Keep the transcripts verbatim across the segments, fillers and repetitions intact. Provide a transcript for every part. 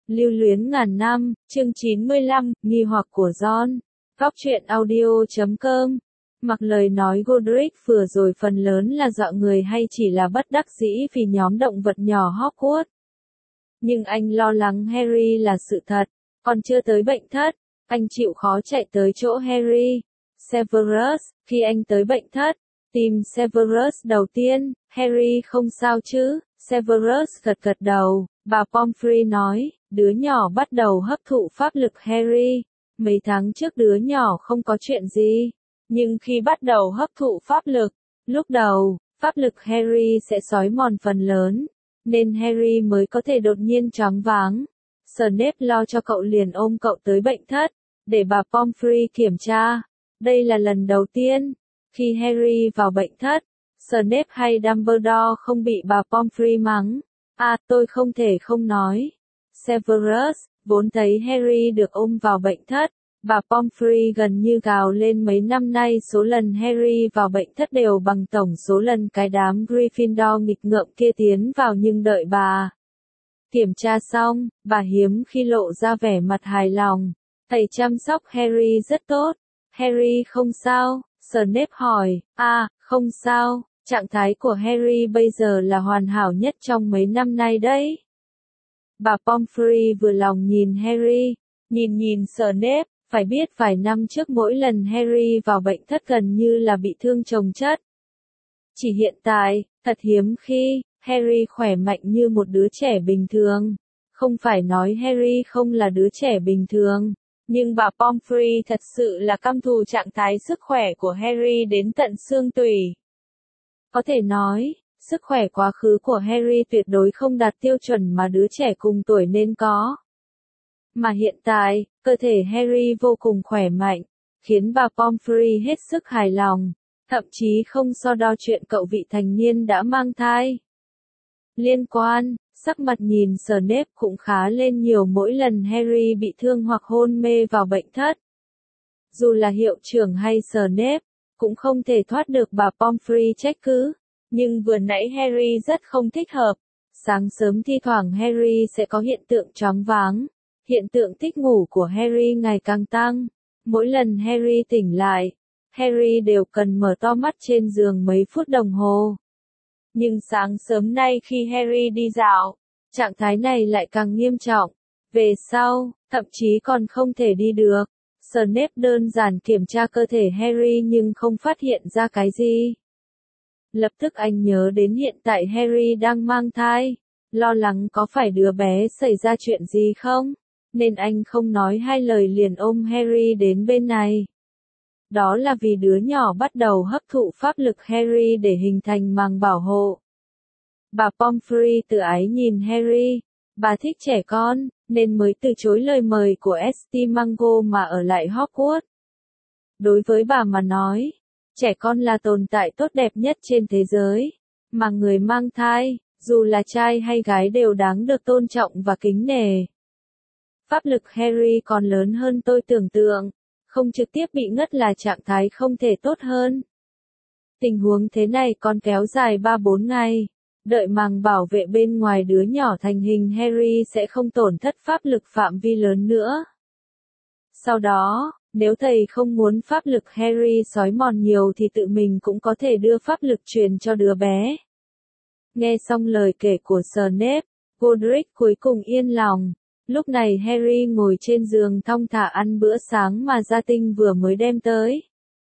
Lưu luyến ngàn năm, chương chín mươi lăm, nghi hoặc của John. Góc truyện audio chấm com. Mặc lời nói Godric vừa rồi phần lớn là dọa người hay chỉ là bất đắc dĩ vì nhóm động vật nhỏ Hogwarts. Nhưng anh lo lắng Harry là sự thật, còn chưa tới bệnh thất, anh chịu khó chạy tới chỗ Harry. Severus, khi anh tới bệnh thất, tìm Severus đầu tiên, Harry không sao chứ? Severus gật gật đầu, bà Pomfrey nói, đứa nhỏ bắt đầu hấp thụ pháp lực Harry. Mấy tháng trước đứa nhỏ không có chuyện gì, nhưng khi bắt đầu hấp thụ pháp lực, lúc đầu, pháp lực Harry sẽ xói mòn phần lớn, nên Harry mới có thể đột nhiên choáng váng. Snape lo cho cậu liền ôm cậu tới bệnh thất, để bà Pomfrey kiểm tra. Đây là lần đầu tiên, khi Harry vào bệnh thất, Snape hay Dumbledore không bị bà Pomfrey mắng. À, tôi không thể không nói. Severus, vốn thấy Harry được ôm vào bệnh thất, bà Pomfrey gần như gào lên mấy năm nay số lần Harry vào bệnh thất đều bằng tổng số lần cái đám Gryffindor nghịch ngợm kia tiến vào nhưng đợi bà kiểm tra xong, bà hiếm khi lộ ra vẻ mặt hài lòng. Thầy chăm sóc Harry rất tốt. Harry không sao? Snape hỏi. À, không sao. Trạng thái của Harry bây giờ là hoàn hảo nhất trong mấy năm nay đấy. Bà Pomfrey vừa lòng nhìn Harry, nhìn nhìn Snape, phải biết vài năm trước mỗi lần Harry vào bệnh thất gần như là bị thương chồng chất. Chỉ hiện tại, thật hiếm khi, Harry khỏe mạnh như một đứa trẻ bình thường. Không phải nói Harry không là đứa trẻ bình thường, nhưng bà Pomfrey thật sự là căm thù trạng thái sức khỏe của Harry đến tận xương tủy. Có thể nói, sức khỏe quá khứ của Harry tuyệt đối không đạt tiêu chuẩn mà đứa trẻ cùng tuổi nên có. Mà hiện tại, cơ thể Harry vô cùng khỏe mạnh, khiến bà Pomfrey hết sức hài lòng, thậm chí không so đo chuyện cậu vị thành niên đã mang thai. Liên quan, sắc mặt nhìn Snape cũng khá lên nhiều mỗi lần Harry bị thương hoặc hôn mê vào bệnh thất. Dù là hiệu trưởng hay Snape, cũng không thể thoát được bà Pomfrey trách cứ. Nhưng vừa nãy Harry rất không thích hợp. Sáng sớm thi thoảng Harry sẽ có hiện tượng choáng váng. Hiện tượng thích ngủ của Harry ngày càng tăng. Mỗi lần Harry tỉnh lại, Harry đều cần mở to mắt trên giường mấy phút đồng hồ. Nhưng sáng sớm nay khi Harry đi dạo, trạng thái này lại càng nghiêm trọng. Về sau, thậm chí còn không thể đi được. Snape đơn giản kiểm tra cơ thể Harry nhưng không phát hiện ra cái gì. Lập tức anh nhớ đến hiện tại Harry đang mang thai, lo lắng có phải đứa bé xảy ra chuyện gì không, nên anh không nói hai lời liền ôm Harry đến bên này. Đó là vì đứa nhỏ bắt đầu hấp thụ pháp lực Harry để hình thành màng bảo hộ. Bà Pomfrey tự ái nhìn Harry, bà thích trẻ con, nên mới từ chối lời mời của Estimango mà ở lại Hogwarts. Đối với bà mà nói, trẻ con là tồn tại tốt đẹp nhất trên thế giới, mà người mang thai, dù là trai hay gái đều đáng được tôn trọng và kính nể. Pháp lực Harry còn lớn hơn tôi tưởng tượng, không trực tiếp bị ngất là trạng thái không thể tốt hơn. Tình huống thế này còn kéo dài ba bốn ngày, đợi màng bảo vệ bên ngoài đứa nhỏ thành hình Harry sẽ không tổn thất pháp lực phạm vi lớn nữa. Sau đó, nếu thầy không muốn pháp lực Harry xói mòn nhiều thì tự mình cũng có thể đưa pháp lực truyền cho đứa bé. Nghe xong lời kể của Snape, Godric cuối cùng yên lòng. Lúc này Harry ngồi trên giường thong thả ăn bữa sáng mà gia tinh vừa mới đem tới.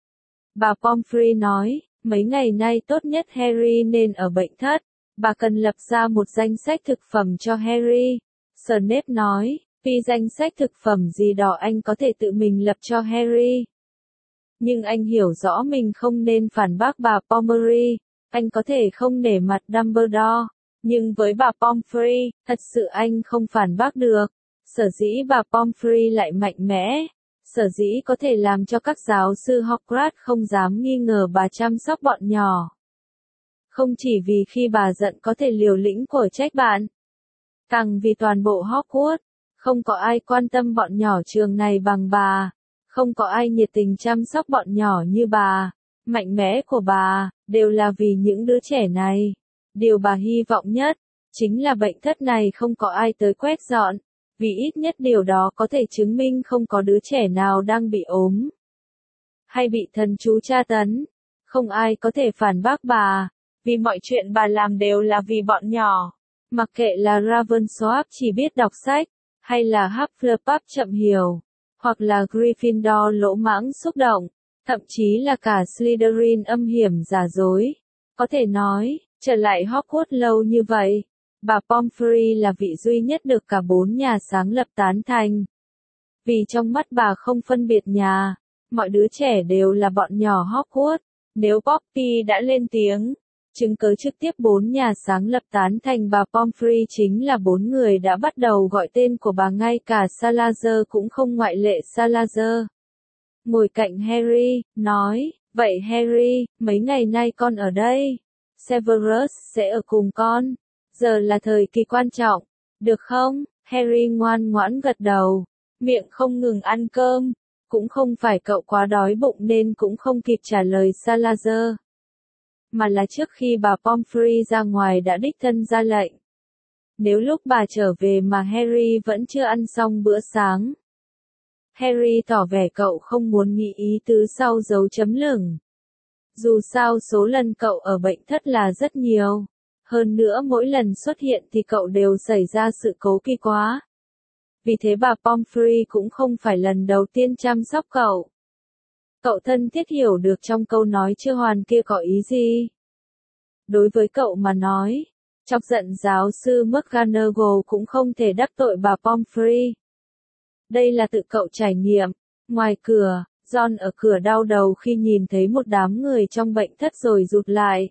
Bà Pomfrey nói, mấy ngày nay tốt nhất Harry nên ở bệnh thất. Bà cần lập ra một danh sách thực phẩm cho Harry. Snape nói, vì danh sách thực phẩm gì đó anh có thể tự mình lập cho Harry. Nhưng anh hiểu rõ mình không nên phản bác bà Pomfrey. Anh có thể không nể mặt Dumbledore. Nhưng với bà Pomfrey, thật sự anh không phản bác được. Sở dĩ bà Pomfrey lại mạnh mẽ. Sở dĩ có thể làm cho các giáo sư Hogwarts không dám nghi ngờ bà chăm sóc bọn nhỏ. Không chỉ vì khi bà giận có thể liều lĩnh của trách bạn. Càng vì toàn bộ Hogwarts, không có ai quan tâm bọn nhỏ trường này bằng bà. Không có ai nhiệt tình chăm sóc bọn nhỏ như bà. Mạnh mẽ của bà, đều là vì những đứa trẻ này. Điều bà hy vọng nhất, chính là bệnh thất này không có ai tới quét dọn. vì ít nhất điều đó có thể chứng minh không có đứa trẻ nào đang bị ốm hay bị thần chú tra tấn. Không ai có thể phản bác bà, vì mọi chuyện bà làm đều là vì bọn nhỏ. Mặc kệ là Ravensworth chỉ biết đọc sách, hay là Hufflepuff chậm hiểu, hoặc là Gryffindor lỗ mãng xúc động, thậm chí là cả Slytherin âm hiểm giả dối. Có thể nói, trở lại Hogwarts lâu như vậy, bà Pomfrey là vị duy nhất được cả bốn nhà sáng lập tán thành. Vì trong mắt bà không phân biệt nhà, mọi đứa trẻ đều là bọn nhỏ Hogwarts. Nếu Poppy đã lên tiếng, chứng cớ trực tiếp bốn nhà sáng lập tán thành bà Pomfrey chính là bốn người đã bắt đầu gọi tên của bà, ngay cả Salazar cũng không ngoại lệ. Salazar ngồi cạnh Harry, nói, vậy Harry, mấy ngày nay con ở đây. Severus sẽ ở cùng con. Giờ là thời kỳ quan trọng, được không? Harry ngoan ngoãn gật đầu, miệng không ngừng ăn cơm. Cũng không phải cậu quá đói bụng nên cũng không kịp trả lời Salazar, mà là trước khi bà Pomfrey ra ngoài đã đích thân ra lệnh. Nếu lúc bà trở về mà Harry vẫn chưa ăn xong bữa sáng. Harry tỏ vẻ cậu không muốn nghĩ ý tứ sau dấu chấm lửng. Dù sao số lần cậu ở bệnh thất là rất nhiều. Hơn nữa mỗi lần xuất hiện thì cậu đều xảy ra sự cố kỳ quá. Vì thế bà Pomfrey cũng không phải lần đầu tiên chăm sóc cậu. Cậu thân thiết hiểu được trong câu nói chưa hoàn kia có ý gì. Đối với cậu mà nói, chọc giận giáo sư McGonagall cũng không thể đắc tội bà Pomfrey. Đây là tự cậu trải nghiệm. Ngoài cửa, John ở cửa đau đầu khi nhìn thấy một đám người trong bệnh thất rồi rụt lại.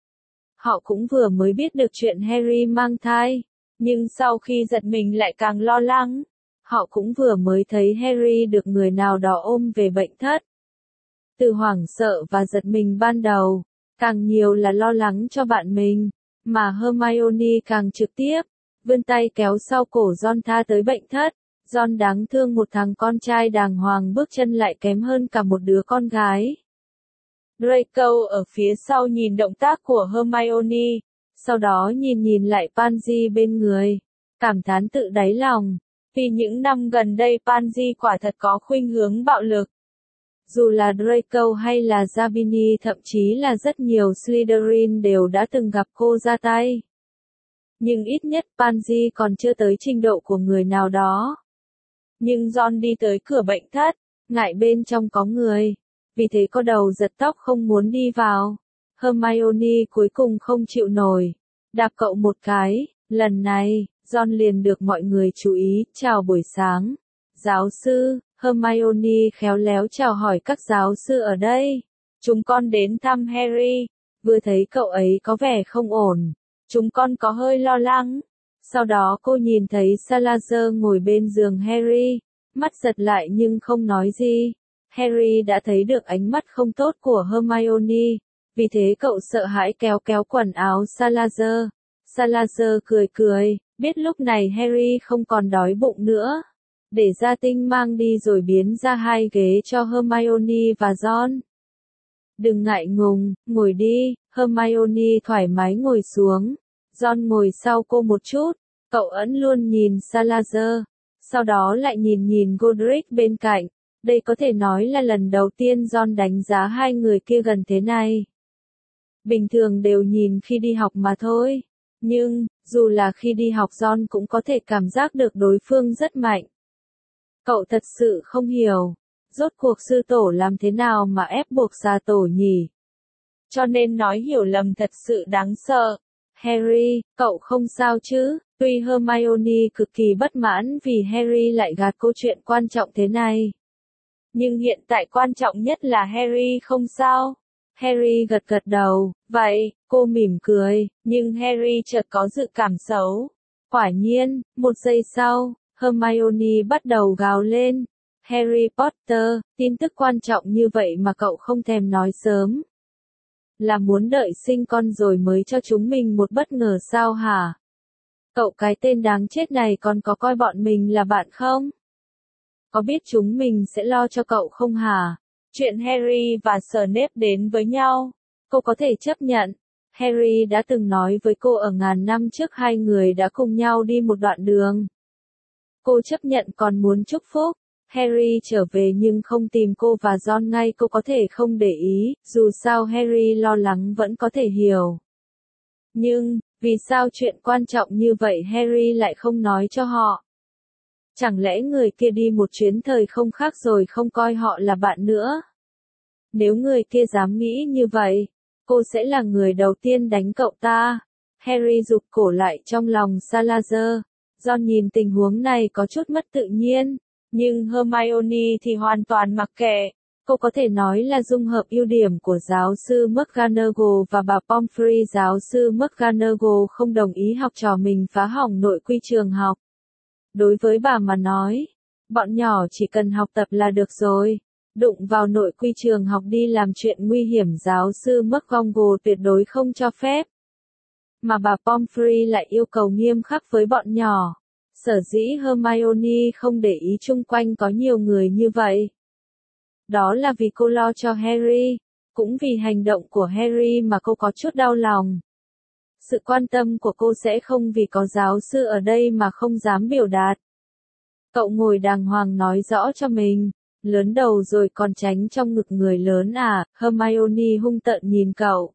Họ cũng vừa mới biết được chuyện Harry mang thai, nhưng sau khi giật mình lại càng lo lắng. Họ cũng vừa mới thấy Harry được người nào đó ôm về bệnh thất. Từ hoảng sợ và giật mình ban đầu, càng nhiều là lo lắng cho bạn mình, mà Hermione càng trực tiếp, vươn tay kéo sau cổ John tha tới bệnh thất. John đáng thương, một thằng con trai đàng hoàng bước chân lại kém hơn cả một đứa con gái. Draco ở phía sau nhìn động tác của Hermione, sau đó nhìn nhìn lại Pansy bên người, cảm thán tự đáy lòng, vì những năm gần đây Pansy quả thật có khuynh hướng bạo lực. Dù là Draco hay là Zabini, thậm chí là rất nhiều Slytherin đều đã từng gặp cô ra tay. Nhưng ít nhất Pansy còn chưa tới trình độ của người nào đó. Nhưng John đi tới cửa bệnh thất, ngại bên trong có người, vì thế có đầu giật tóc không muốn đi vào. Hermione cuối cùng không chịu nổi, đạp cậu một cái. Lần này, John liền được mọi người chú ý. Chào buổi sáng, giáo sư. Hermione khéo léo chào hỏi các giáo sư ở đây. Chúng con đến thăm Harry. Vừa thấy cậu ấy có vẻ không ổn, chúng con có hơi lo lắng. Sau đó cô nhìn thấy Salazar ngồi bên giường Harry, mắt giật lại nhưng không nói gì. Harry đã thấy được ánh mắt không tốt của Hermione, vì thế cậu sợ hãi kéo kéo quần áo Salazar. Salazar cười cười, biết lúc này Harry không còn đói bụng nữa, để gia tinh mang đi rồi biến ra hai ghế cho Hermione và John. Đừng ngại ngùng, ngồi đi. Hermione thoải mái ngồi xuống. John ngồi sau cô một chút, cậu ẩn luôn nhìn Salazar, sau đó lại nhìn nhìn Godric bên cạnh. Đây có thể nói là lần đầu tiên John đánh giá hai người kia gần thế này. Bình thường đều nhìn khi đi học mà thôi, nhưng, dù là khi đi học John cũng có thể cảm giác được đối phương rất mạnh. Cậu thật sự không hiểu, rốt cuộc sư tổ làm thế nào mà ép buộc gia tổ nhỉ? Cho nên nói hiểu lầm thật sự đáng sợ. Harry, cậu không sao chứ? Tuy Hermione cực kỳ bất mãn vì Harry lại gạt câu chuyện quan trọng thế này, nhưng hiện tại quan trọng nhất là Harry không sao. Harry gật gật đầu, vậy, cô mỉm cười, nhưng Harry chợt có dự cảm xấu. Quả nhiên, một giây sau, Hermione bắt đầu gào lên. Harry Potter, tin tức quan trọng như vậy mà cậu không thèm nói sớm. Là muốn đợi sinh con rồi mới cho chúng mình một bất ngờ sao hả? Cậu cái tên đáng chết này còn có coi bọn mình là bạn không? Có biết chúng mình sẽ lo cho cậu không hả? Chuyện Harry và Snape đến với nhau, cô có thể chấp nhận. Harry đã từng nói với cô ở ngàn năm trước hai người đã cùng nhau đi một đoạn đường. Cô chấp nhận còn muốn chúc phúc. Harry trở về nhưng không tìm cô và Ron ngay, cô có thể không để ý, dù sao Harry lo lắng vẫn có thể hiểu. Nhưng, vì sao chuyện quan trọng như vậy Harry lại không nói cho họ? Chẳng lẽ người kia đi một chuyến thời không khác rồi không coi họ là bạn nữa? Nếu người kia dám nghĩ như vậy, cô sẽ là người đầu tiên đánh cậu ta. Harry rụt cổ lại trong lòng Salazar. Ron nhìn tình huống này có chút mất tự nhiên, nhưng Hermione thì hoàn toàn mặc kệ. Cô có thể nói là dung hợp ưu điểm của giáo sư McGonagall và bà Pomfrey. Giáo sư McGonagall không đồng ý học trò mình phá hỏng nội quy trường học. Đối với bà mà nói, bọn nhỏ chỉ cần học tập là được rồi. Đụng vào nội quy trường học đi làm chuyện nguy hiểm giáo sư McGonagall tuyệt đối không cho phép. Mà bà Pomfrey lại yêu cầu nghiêm khắc với bọn nhỏ. Sở dĩ Hermione không để ý chung quanh có nhiều người như vậy. Đó là vì cô lo cho Harry, cũng vì hành động của Harry mà cô có chút đau lòng. Sự quan tâm của cô sẽ không vì có giáo sư ở đây mà không dám biểu đạt. Cậu ngồi đàng hoàng nói rõ cho mình, lớn đầu rồi còn tránh trong ngực người lớn à? Hermione hung tợn nhìn cậu.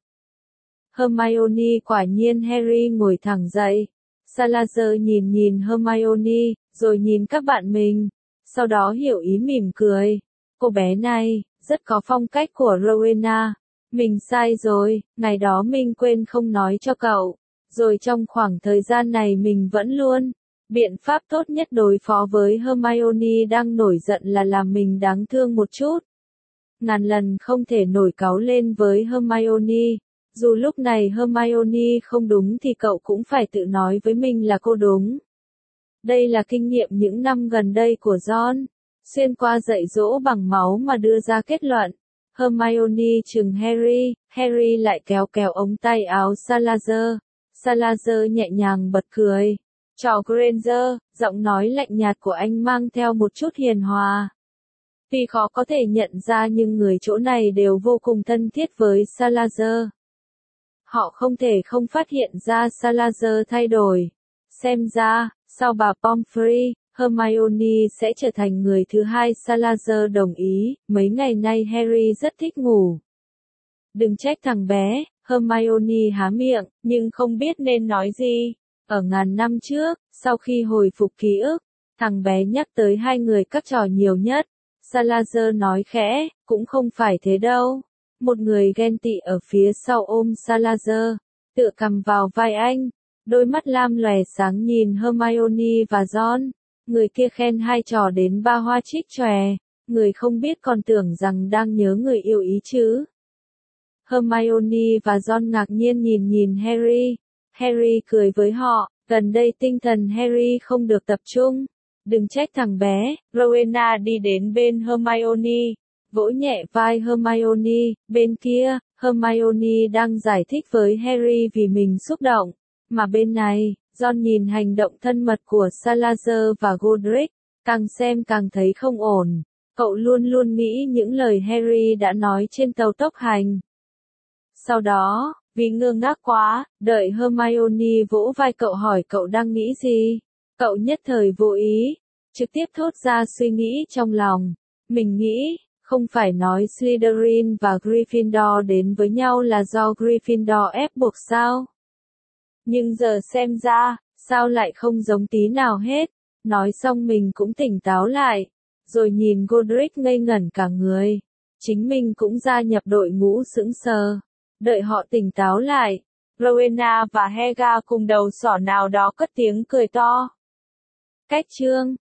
Hermione quả nhiên. Harry ngồi thẳng dậy. Salazar nhìn nhìn Hermione, rồi nhìn các bạn mình, sau đó hiểu ý mỉm cười. Cô bé này, rất có phong cách của Rowena. Mình sai rồi, ngày đó mình quên không nói cho cậu. Rồi trong khoảng thời gian này mình vẫn luôn. Biện pháp tốt nhất đối phó với Hermione đang nổi giận là làm mình đáng thương một chút. Ngàn lần không thể nổi cáu lên với Hermione. Dù lúc này Hermione không đúng thì cậu cũng phải tự nói với mình là cô đúng. Đây là kinh nghiệm những năm gần đây của Ron. Xuyên qua dạy dỗ bằng máu mà đưa ra kết luận. Hermione trừng Harry, Harry lại kéo kéo ống tay áo Salazar. Salazar nhẹ nhàng bật cười. Trò Granger, giọng nói lạnh nhạt của anh mang theo một chút hiền hòa. Tuy khó có thể nhận ra nhưng người chỗ này đều vô cùng thân thiết với Salazar. Họ không thể không phát hiện ra Salazar thay đổi. Xem ra, sau bà Pomfrey, Hermione sẽ trở thành người thứ hai. Salazar đồng ý, mấy ngày nay Harry rất thích ngủ. Đừng trách thằng bé, Hermione há miệng, nhưng không biết nên nói gì. Ở ngàn năm trước, sau khi hồi phục ký ức, thằng bé nhắc tới hai người các trò nhiều nhất. Salazar nói khẽ, cũng không phải thế đâu. Một người ghen tị ở phía sau ôm Salazar, tựa cằm vào vai anh, đôi mắt lam lòe sáng nhìn Hermione và Ron. Người kia khen hai trò đến ba hoa trích chòe, người không biết còn tưởng rằng đang nhớ người yêu ý chứ. Hermione và Ron ngạc nhiên nhìn nhìn Harry. Harry cười với họ, gần đây tinh thần Harry không được tập trung. Đừng trách thằng bé. Rowena đi đến bên Hermione, vỗ nhẹ vai Hermione. Bên kia, Hermione đang giải thích với Harry vì mình xúc động. Mà bên này, Ron nhìn hành động thân mật của Salazar và Godric, càng xem càng thấy không ổn. Cậu luôn luôn nghĩ những lời Harry đã nói trên tàu tốc hành. Sau đó, vì ngơ ngác quá, đợi Hermione vỗ vai cậu hỏi cậu đang nghĩ gì, cậu nhất thời vô ý, trực tiếp thốt ra suy nghĩ trong lòng. Mình nghĩ, không phải nói Slytherin và Gryffindor đến với nhau là do Gryffindor ép buộc sao? Nhưng giờ xem ra, sao lại không giống tí nào hết. Nói xong mình cũng tỉnh táo lại, rồi nhìn Godric ngây ngẩn cả người. Chính mình cũng gia nhập đội ngũ sững sờ. Đợi họ tỉnh táo lại, Rowena và Helga cùng đầu sỏ nào đó cất tiếng cười to. Cách chương